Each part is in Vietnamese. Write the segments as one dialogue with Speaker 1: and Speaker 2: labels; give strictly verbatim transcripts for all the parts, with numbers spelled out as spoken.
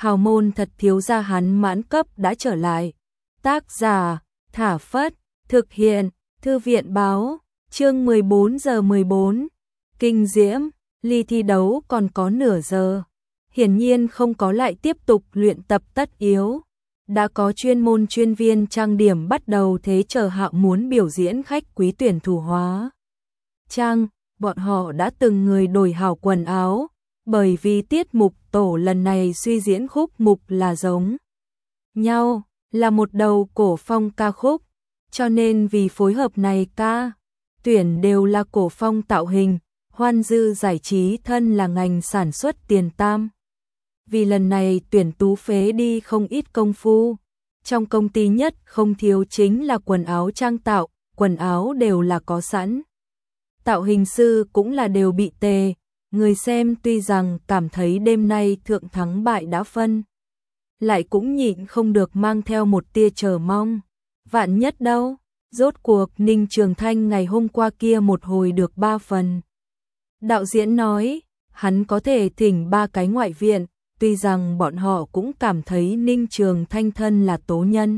Speaker 1: hào môn thật thiếu gia hắn mãn cấp đã trở lại. Tác giả, Thả Phất, thực hiện, Thư viện báo, chương mười bốn giờ mười bốn. Kinh diễm, ly thi đấu còn có nửa giờ. Hiển nhiên không có lại tiếp tục luyện tập tất yếu. Đã có chuyên môn chuyên viên trang điểm bắt đầu thế chờ Hạo muốn biểu diễn khách quý tuyển thủ hóa trang, bọn họ đã từng người đổi hảo quần áo, bởi vì tiết mục tổ lần này suy diễn khúc mục là giống nhau, là một đầu cổ phong ca khúc, cho nên vì phối hợp này ca tuyển đều là cổ phong tạo hình. Hoan Dư Giải trí thân là ngành sản xuất tiền tam, vì lần này tuyển tú phế đi không ít công phu. Trong công ty nhất không thiếu chính là quần áo trang tạo, quần áo đều là có sẵn. Tạo hình sư cũng là đều bị tề, người xem tuy rằng cảm thấy đêm nay thượng thắng bại đã phân, lại cũng nhịn không được mang theo một tia chờ mong. Vạn nhất đâu, rốt cuộc Ninh Trường Thanh ngày hôm qua kia một hồi được ba phần. Đạo diễn nói, hắn có thể thỉnh ba cái ngoại viện, tuy rằng bọn họ cũng cảm thấy Ninh Trường Thanh thân là tố nhân.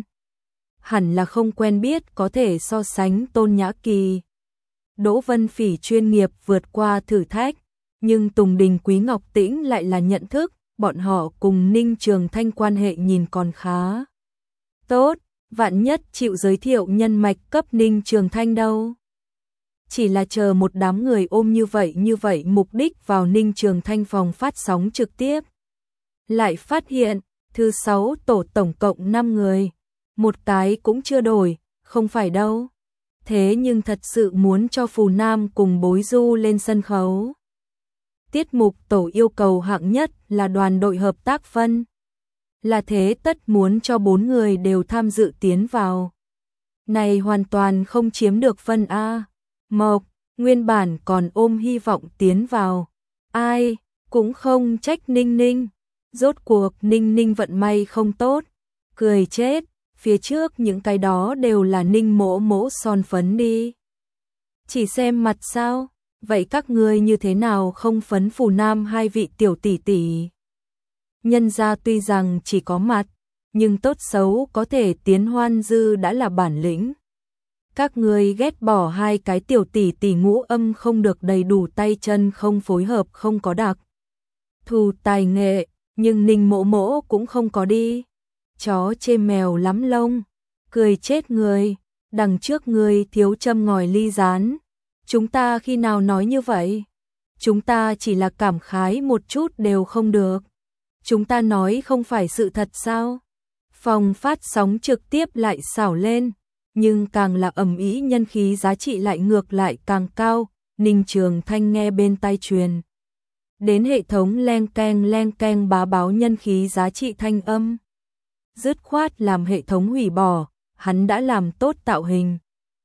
Speaker 1: Hẳn là không quen biết có thể so sánh Tôn Nhã Kỳ. Đỗ Vân Phỉ chuyên nghiệp vượt qua thử thách, nhưng Tùng Đình Quý Ngọc Tĩnh lại là nhận thức, bọn họ cùng Ninh Trường Thanh quan hệ nhìn còn khá tốt, vạn nhất chịu giới thiệu nhân mạch cấp Ninh Trường Thanh đâu. Chỉ là chờ một đám người ôm như vậy như vậy mục đích vào Ninh Trường Thanh phòng phát sóng trực tiếp. Lại phát hiện, thứ sáu tổ tổng cộng năm người, một cái cũng chưa đổi, không phải đâu. Thế nhưng thật sự muốn cho Phù Nam cùng Bối Du lên sân khấu. Tiết mục tổ yêu cầu hạng nhất là đoàn đội hợp tác phân. Là thế tất muốn cho bốn người đều tham dự tiến vào. Này hoàn toàn không chiếm được phân A. Mộc, nguyên bản còn ôm hy vọng tiến vào. Ai, cũng không trách Ninh Ninh. Rốt cuộc Ninh Ninh vận may không tốt. Cười chết, phía trước những cái đó đều là Ninh mỗ mỗ son phấn đi. Chỉ xem mặt sao, vậy các ngươi như thế nào không phấn Phù Nam hai vị tiểu tỷ tỷ. Nhân ra tuy rằng chỉ có mặt, nhưng tốt xấu có thể tiến Hoan Dư đã là bản lĩnh. Các ngươi ghét bỏ hai cái tiểu tỷ tỷ ngũ âm không được đầy đủ tay chân không phối hợp không có đặc thù tài nghệ, nhưng Ninh mỗ mỗ cũng không có đi. Chó chê mèo lắm lông, cười chết người, đằng trước người thiếu châm ngòi ly rán. Chúng ta khi nào nói như vậy? Chúng ta chỉ là cảm khái một chút đều không được. Chúng ta nói không phải sự thật sao? Phòng phát sóng trực tiếp lại xảo lên, nhưng càng là ầm ĩ nhân khí giá trị lại ngược lại càng cao. Ninh Trường Thanh nghe bên tai truyền đến hệ thống leng keng leng keng bá báo nhân khí giá trị thanh âm. Dứt khoát làm hệ thống hủy bỏ, hắn đã làm tốt tạo hình.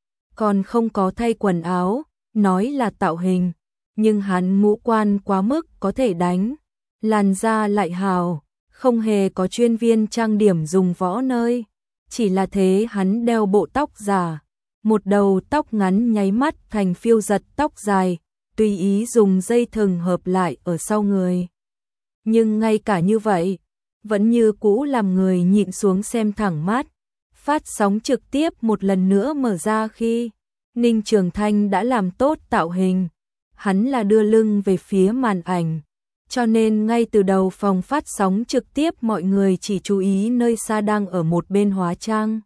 Speaker 1: Còn không có thay quần áo, nói là tạo hình, nhưng hắn ngũ quan quá mức có thể đánh. Làn da lại hào, không hề có chuyên viên trang điểm dùng võ nơi. Chỉ là thế hắn đeo bộ tóc giả, một đầu tóc ngắn nháy mắt thành phiêu giật tóc dài, tùy ý dùng dây thừng hợp lại ở sau người. Nhưng ngay cả như vậy, vẫn như cũ làm người nhịn xuống xem thẳng mắt. Phát sóng trực tiếp một lần nữa mở ra khi Ninh Trường Thanh đã làm tốt tạo hình. Hắn là đưa lưng về phía màn ảnh, cho nên ngay từ đầu phòng phát sóng trực tiếp mọi người chỉ chú ý nơi xa đang ở một bên hóa trang.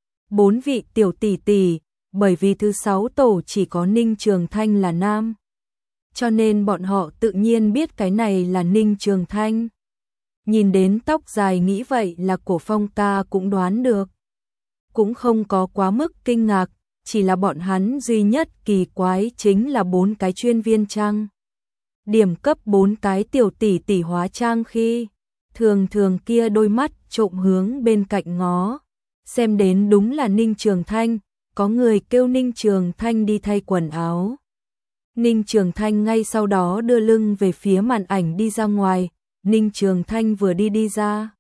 Speaker 1: Bốn vị tiểu tỷ tỷ, bởi vì thứ sáu tổ chỉ có Ninh Trường Thanh là nam. Cho nên bọn họ tự nhiên biết cái này là Ninh Trường Thanh. Nhìn đến tóc dài nghĩ vậy là Cổ Phong ca cũng đoán được. Cũng không có quá mức kinh ngạc, chỉ là bọn hắn duy nhất kỳ quái chính là bốn cái chuyên viên trang điểm cấp bốn cái tiểu tỷ tỷ hóa trang khi thường thường kia đôi mắt trộm hướng bên cạnh ngó, xem đến đúng là Ninh Trường Thanh, có người kêu Ninh Trường Thanh đi thay quần áo. Ninh Trường Thanh ngay sau đó đưa lưng về phía màn ảnh đi ra ngoài. Ninh Trường Thanh vừa đi đi ra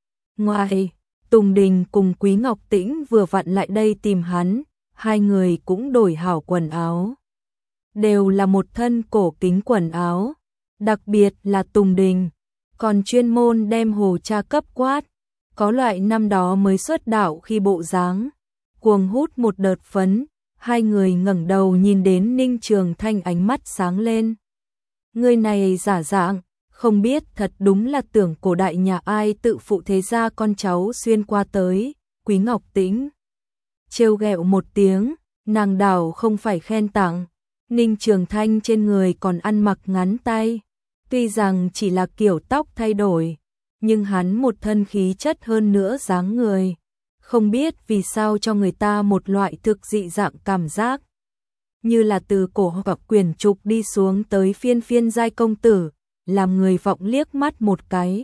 Speaker 1: ngoài, Tùng Đình cùng Quý Ngọc Tĩnh vừa vặn lại đây tìm hắn, hai người cũng đổi hảo quần áo. Đều là một thân cổ kính quần áo, đặc biệt là Tùng Đình. còn chuyên môn đem Hồ Cha cấp quát, có loại năm đó mới xuất đạo khi bộ dáng cuồng hút một đợt phấn. Hai người ngẩng đầu nhìn đến Ninh Trường Thanh, ánh mắt sáng lên. Người này giả dạng, không biết thật đúng là tưởng cổ đại nhà ai tự phụ thế gia con cháu xuyên qua tới. Quý Ngọc Tĩnh trêu ghẹo một tiếng, nàng đảo không phải khen tặng. Ninh Trường Thanh trên người còn ăn mặc ngắn tay, tuy rằng chỉ là kiểu tóc thay đổi, nhưng hắn một thân khí chất hơn nữa dáng người. Không biết vì sao cho người ta một loại thực dị dạng cảm giác, như là từ cổ hoặc quyền trục đi xuống tới phiên phiên giai công tử, làm người vọng liếc mắt một cái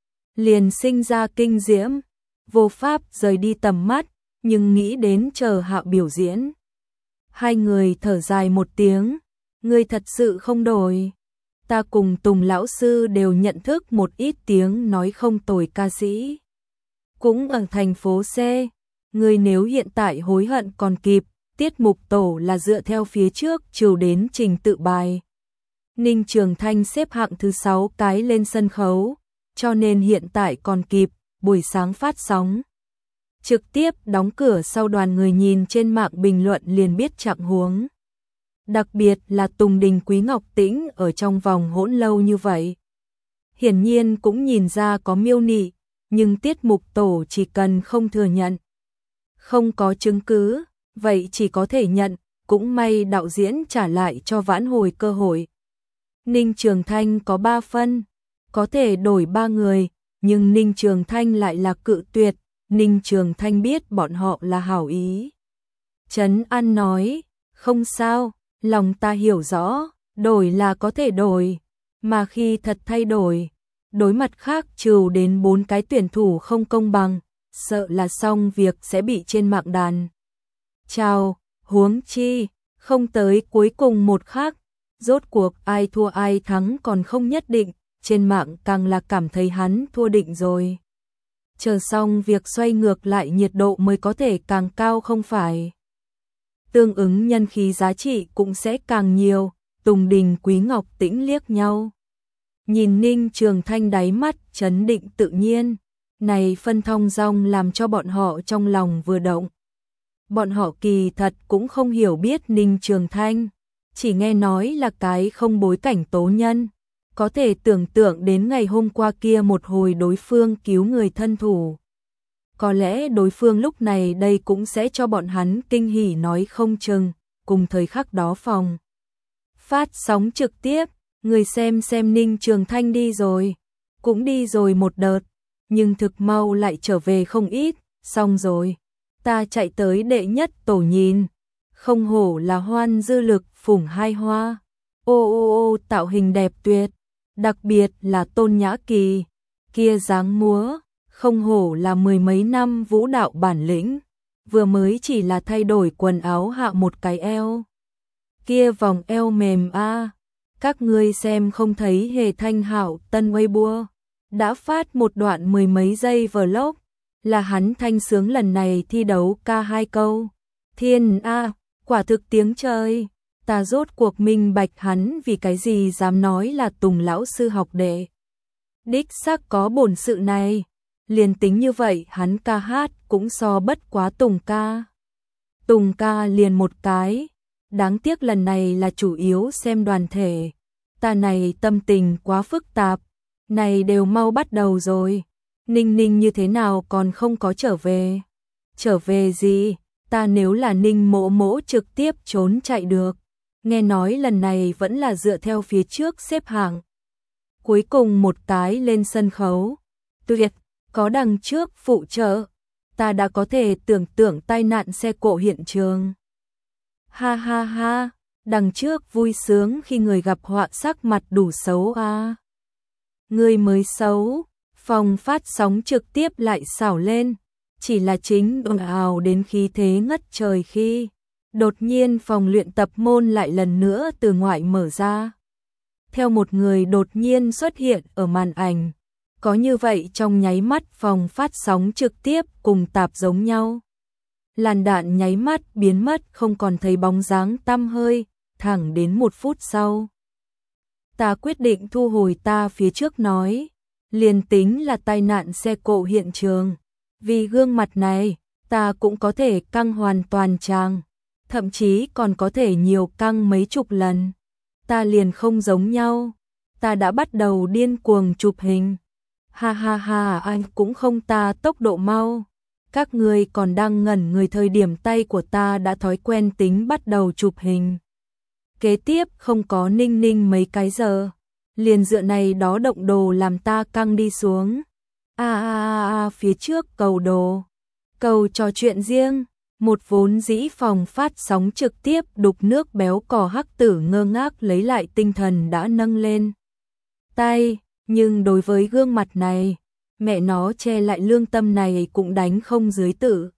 Speaker 1: liền sinh ra kinh diễm, vô pháp rời đi tầm mắt, nhưng nghĩ đến chờ Hạo biểu diễn. Hai người thở dài một tiếng, ngươi thật sự không đổi. Ta cùng Tùng lão sư đều nhận thức một ít tiếng nói không tồi ca sĩ, cũng ở thành phố C. Ngươi nếu hiện tại hối hận còn kịp, tiết mục tổ là dựa theo phía trước chiều đến trình tự bài. Ninh Trường Thanh xếp hạng thứ sáu cái lên sân khấu, cho nên hiện tại còn kịp, buổi sáng phát sóng. Trực tiếp đóng cửa sau, đoàn người nhìn trên mạng bình luận liền biết trạng huống. Đặc biệt là Tùng Đình Quý Ngọc Tĩnh ở trong vòng hỗn lâu như vậy, hiển nhiên cũng nhìn ra có miêu nị, nhưng tiết mục tổ chỉ cần không thừa nhận, không có chứng cứ, vậy chỉ có thể nhận, cũng may đạo diễn trả lại cho vãn hồi cơ hội. Ninh Trường Thanh có ba phân, có thể đổi ba người, nhưng Ninh Trường Thanh lại là cự tuyệt. Ninh Trường Thanh biết bọn họ là hảo ý, trấn an nói, không sao, lòng ta hiểu rõ, đổi là có thể đổi, mà khi thật thay đổi, đối mặt khác trừ đến bốn cái tuyển thủ không công bằng, sợ là xong việc sẽ bị trên mạng đàn. Chào, huống chi, không tới cuối cùng một khắc, rốt cuộc ai thua ai thắng còn không nhất định, trên mạng càng là cảm thấy hắn thua định rồi. Chờ xong việc xoay ngược lại nhiệt độ mới có thể càng cao không phải. Tương ứng nhân khí giá trị cũng sẽ càng nhiều. Tùng Đình Quý Ngọc Tĩnh liếc nhau, nhìn Ninh Trường Thanh đáy mắt trấn định tự nhiên, này phân thong dong làm cho bọn họ trong lòng vừa động. Bọn họ kỳ thật cũng không hiểu biết Ninh Trường Thanh, chỉ nghe nói là cái không bối cảnh tố nhân. Có thể tưởng tượng đến ngày hôm qua kia một hồi đối phương cứu người thân thủ. Có lẽ đối phương lúc này đây cũng sẽ cho bọn hắn kinh hỉ nói không chừng. Cùng thời khắc đó phòng phát sóng trực tiếp, người xem xem Ninh Trường Thanh đi rồi, cũng đi rồi một đợt, nhưng thực mau lại trở về không ít. Xong rồi, ta chạy tới đệ nhất tổ nhìn, không hổ là Hoan dư lực phủng hai hoa. Ô ô ô, tạo hình đẹp tuyệt, đặc biệt là Tôn Nhã Kỳ, kia dáng múa, không hổ là mười mấy năm vũ đạo bản lĩnh, vừa mới chỉ là thay đổi quần áo hạ một cái eo. Kia vòng eo mềm a, à. Các ngươi xem không thấy Hề Thanh Hạo tân Weibo đã phát một đoạn mười mấy giây vlog, là hắn thanh sướng lần này thi đấu ca hai câu. Thiên a, à, quả thực tiếng trời. Ta rốt cuộc minh bạch hắn vì cái gì dám nói là Tùng lão sư học đệ. Đích xác có bổn sự này, liền tính như vậy hắn ca hát cũng so bất quá Tùng ca. Tùng ca liền một cái, đáng tiếc lần này là chủ yếu xem đoàn thể. Ta này tâm tình quá phức tạp, này đều mau bắt đầu rồi. Ninh Ninh như thế nào còn không có trở về? Trở về gì? Ta nếu là Ninh Mỗ Mỗ trực tiếp trốn chạy được. Nghe nói lần này vẫn là dựa theo phía trước xếp hạng. Cuối cùng một cái lên sân khấu. Tuyệt, có đằng trước phụ trợ. Ta đã có thể tưởng tượng tai nạn xe cộ hiện trường. Ha ha ha, đằng trước vui sướng khi người gặp họa sắc mặt đủ xấu a. À. Người mới xấu, phòng phát sóng trực tiếp lại xảo lên. Chỉ là chính ồn ào đến khí thế ngất trời khi đột nhiên phòng luyện tập môn lại lần nữa từ ngoại mở ra. Theo một người đột nhiên xuất hiện ở màn ảnh. Có như vậy trong nháy mắt phòng phát sóng trực tiếp cùng tạp giống nhau. Làn đạn nháy mắt biến mất không còn thấy bóng dáng tăm hơi, thẳng đến một phút sau. Ta quyết định thu hồi ta phía trước nói. liền tính là tai nạn xe cộ hiện trường. Vì gương mặt này, ta cũng có thể căng hoàn toàn trang, thậm chí còn có thể nhiều căng mấy chục lần. Ta liền không giống nhau, ta đã bắt đầu điên cuồng chụp hình. Ha ha ha, anh cũng không ta tốc độ mau. Các người còn đang ngẩn người thời điểm tay của ta đã thói quen tính bắt đầu chụp hình. Kế tiếp không có ninh ninh mấy cái giờ, liền dựa này đó động đồ làm ta căng đi xuống. A a a a, phía trước cầu đồ, cầu trò chuyện riêng, một vốn dĩ phòng phát sóng trực tiếp đục nước béo cò hắc tử ngơ ngác lấy lại tinh thần đã nâng lên tay, nhưng đối với gương mặt này, mẹ nó che lại lương tâm này cũng đánh không dưới tử.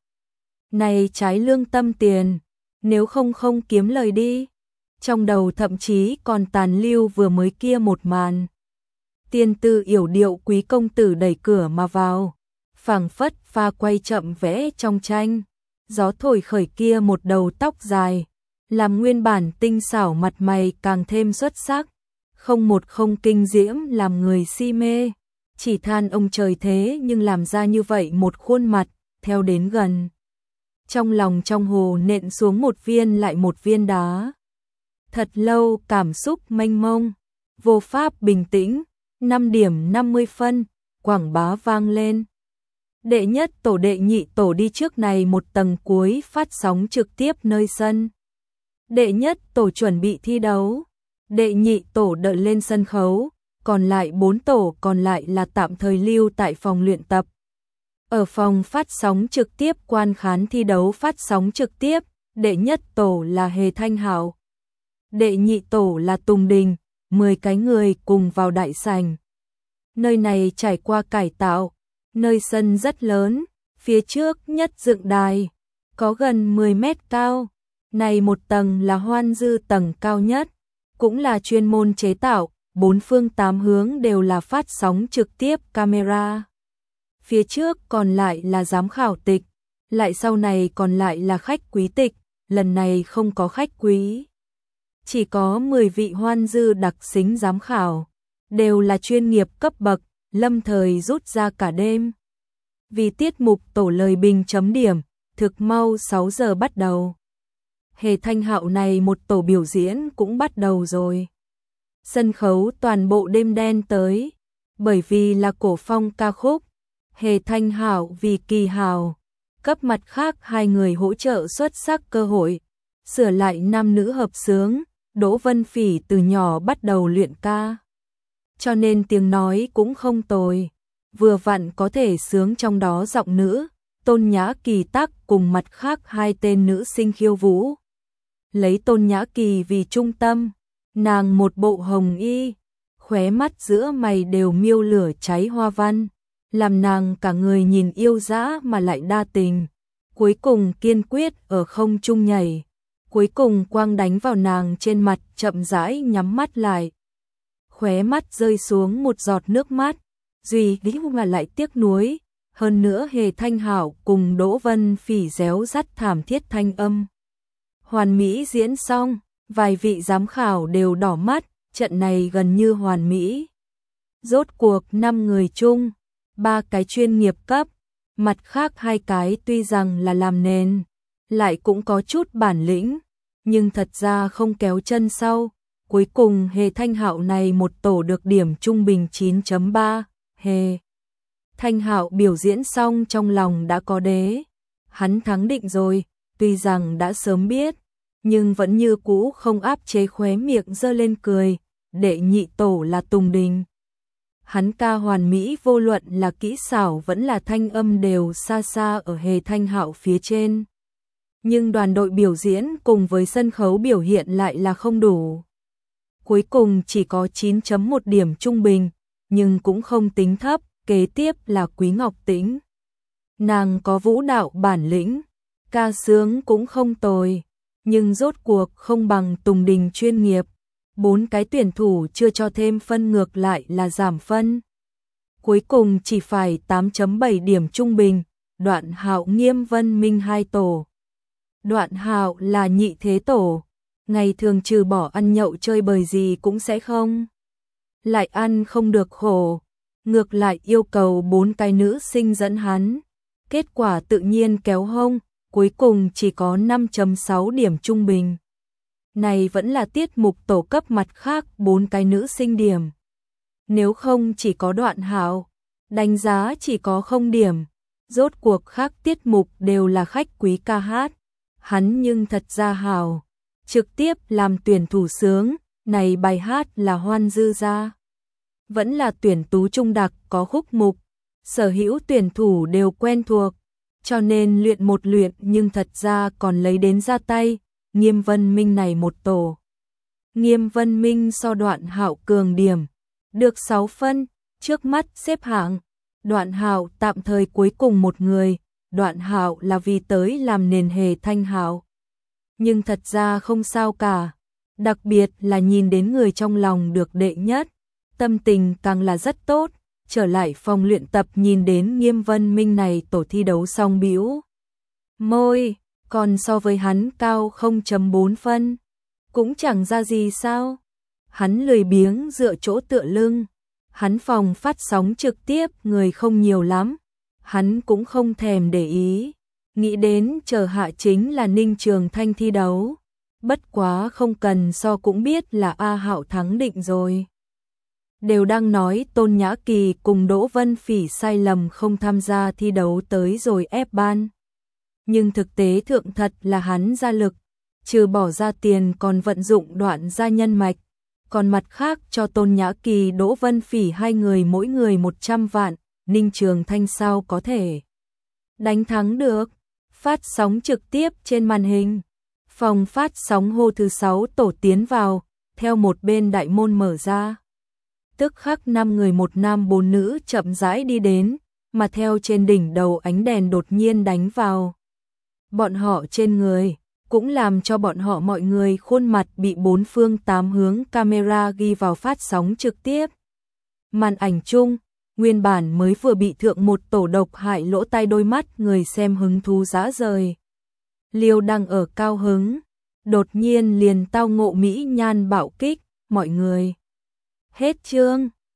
Speaker 1: Này trái lương tâm tiền, nếu không không kiếm lời đi. Trong đầu thậm chí còn tàn lưu vừa mới kia một màn. Tiên tư yểu điệu quý công tử đẩy cửa mà vào, phảng phất pha quay chậm vẽ trong tranh, gió thổi khởi kia một đầu tóc dài, làm nguyên bản tinh xảo mặt mày càng thêm xuất sắc, không một không kinh diễm làm người si mê, chỉ than ông trời thế nhưng làm ra như vậy một khuôn mặt, theo đến gần. Trong lòng trong hồ nện xuống một viên lại một viên đá. Thật lâu cảm xúc mênh mông, vô pháp bình tĩnh, năm điểm năm mươi phân, quảng bá vang lên. Đệ nhất tổ đệ nhị tổ đi trước này một tầng cuối phát sóng trực tiếp nơi sân. Đệ nhất tổ chuẩn bị thi đấu, đệ nhị tổ đợi lên sân khấu, còn lại bốn tổ còn lại là tạm thời lưu tại phòng luyện tập. Ở phòng phát sóng trực tiếp quan khán thi đấu phát sóng trực tiếp, đệ nhất tổ là Hề Thanh Hạo, đệ nhị tổ là Tùng Đình, mười cái người cùng vào đại sảnh. Nơi này trải qua cải tạo, nơi sân rất lớn, phía trước nhất dựng đài, có gần mười mét cao. Này một tầng là hoan dư tầng cao nhất, cũng là chuyên môn chế tạo, bốn phương tám hướng đều là phát sóng trực tiếp camera. Phía trước còn lại là giám khảo tịch, lại sau này còn lại là khách quý tịch, lần này không có khách quý. Chỉ có mười vị hoan dư đặc xính giám khảo, đều là chuyên nghiệp cấp bậc, lâm thời rút ra cả đêm. Vì tiết mục tổ lời bình chấm điểm, thực mau sáu giờ bắt đầu. Hề Thanh Hạo này một tổ biểu diễn cũng bắt đầu rồi. Sân khấu toàn bộ đêm đen tới, bởi vì là cổ phong ca khúc. Hề Thanh Hạo vì Kỳ Hào, cấp mặt khác hai người hỗ trợ xuất sắc cơ hội, sửa lại nam nữ hợp xướng. Đỗ Vân Phỉ từ nhỏ bắt đầu luyện ca, cho nên tiếng nói cũng không tồi, vừa vặn có thể sướng trong đó giọng nữ. Tôn Nhã Kỳ tác cùng mặt khác hai tên nữ sinh khiêu vũ. Lấy Tôn Nhã Kỳ vì trung tâm, nàng một bộ hồng y, khóe mắt giữa mày đều miêu lửa cháy hoa văn, làm nàng cả người nhìn yêu dã mà lại đa tình. Cuối cùng kiên quyết ở không trung nhảy, cuối cùng quang đánh vào nàng trên mặt, chậm rãi nhắm mắt lại. Khóe mắt rơi xuống một giọt nước mắt, duy lý mà lại tiếc nuối. Hơn nữa Hề Thanh Hạo cùng Đỗ Vân Phỉ réo rắt thảm thiết thanh âm. Hoàn mỹ diễn xong, vài vị giám khảo đều đỏ mắt, trận này gần như hoàn mỹ. Rốt cuộc năm người chung, ba cái chuyên nghiệp cấp, mặt khác hai cái tuy rằng là làm nền, lại cũng có chút bản lĩnh, nhưng thật ra không kéo chân sau. Cuối cùng Hề Thanh Hạo này một tổ được điểm trung bình chín chấm ba, Hề Thanh Hạo biểu diễn xong trong lòng đã có đế, hắn thắng định rồi, tuy rằng đã sớm biết, nhưng vẫn như cũ không áp chế khóe miệng giơ lên cười. Đệ nhị tổ là Tùng Đình, hắn ca hoàn mỹ vô luận là kỹ xảo vẫn là thanh âm đều xa xa ở Hề Thanh Hạo phía trên. Nhưng đoàn đội biểu diễn cùng với sân khấu biểu hiện lại là không đủ. Cuối cùng chỉ có chín chấm một điểm trung bình, nhưng cũng không tính thấp. Kế tiếp là Quý Ngọc Tĩnh. Nàng có vũ đạo bản lĩnh, ca sướng cũng không tồi, nhưng rốt cuộc không bằng Tùng Đình chuyên nghiệp. Bốn cái tuyển thủ chưa cho thêm phân ngược lại là giảm phân. Cuối cùng chỉ phải tám chấm bảy điểm trung bình. Đoạn Hạo Nghiêm Vân Minh hai tổ. Đoạn Hạo là nhị thế tổ, ngày thường trừ bỏ ăn nhậu chơi bời gì cũng sẽ không. Lại ăn không được khổ. ngược lại yêu cầu bốn cái nữ sinh dẫn hắn. Kết quả tự nhiên kéo hông, cuối cùng chỉ có năm chấm sáu điểm trung bình. Này vẫn là tiết mục tổ cấp mặt khác bốn cái nữ sinh điểm. Nếu không chỉ có Đoạn Hạo, đánh giá chỉ có không điểm. Rốt cuộc khác tiết mục đều là khách quý ca hát. Hắn nhưng thật ra hào, trực tiếp làm tuyển thủ sướng, này bài hát là Hoan Dư Gia. Vẫn là tuyển tú trung đặc có khúc mục, sở hữu tuyển thủ đều quen thuộc, cho nên luyện một luyện nhưng thật ra còn lấy đến ra tay, Nghiêm Vân Minh này một tổ. Nghiêm Vân Minh so Đoạn Hạo cường điểm, được sáu phân, trước mắt xếp hạng. Đoạn Hạo tạm thời cuối cùng một người, Đoạn Hạo là vì tới làm nền hề thanh hạo. Nhưng thật ra không sao cả, đặc biệt là nhìn đến người trong lòng được đệ nhất, tâm tình càng là rất tốt, trở lại phòng luyện tập nhìn đến Nghiêm Vân Minh này tổ thi đấu xong bĩu môi, còn so với hắn cao không chấm bốn phân, cũng chẳng ra gì sao. Hắn lười biếng dựa chỗ tựa lưng, hắn phòng phát sóng trực tiếp người không nhiều lắm, hắn cũng không thèm để ý, nghĩ đến chờ hạ chính là Ninh Trường Thanh thi đấu, bất quá không cần so cũng biết là A Hạo thắng định rồi. Đều đang nói Tôn Nhã Kỳ cùng Đỗ Vân Phỉ sai lầm không tham gia thi đấu tới rồi ép ban. Nhưng thực tế thượng thật là hắn ra lực, trừ bỏ ra tiền còn vận dụng Đoạn gia nhân mạch, còn mặt khác cho Tôn Nhã Kỳ Đỗ Vân Phỉ hai người mỗi người một trăm vạn, Ninh Trường Thanh sao có thể đánh thắng được. Phát sóng trực tiếp trên màn hình, phòng phát sóng hô thứ sáu tổ tiến vào, theo một bên đại môn mở ra. Tức khắc năm người một nam bốn nữ chậm rãi đi đến, mà theo trên đỉnh đầu ánh đèn đột nhiên đánh vào bọn họ trên người, cũng làm cho bọn họ mọi người khuôn mặt bị bốn phương tám hướng camera ghi vào phát sóng trực tiếp. Màn ảnh chung, nguyên bản mới vừa bị thượng một tổ độc hại lỗ tai đôi mắt người xem hứng thú rã rời. Liêu đang ở cao hứng, đột nhiên liền tao ngộ mỹ nhan bạo kích, mọi người. Hết chương.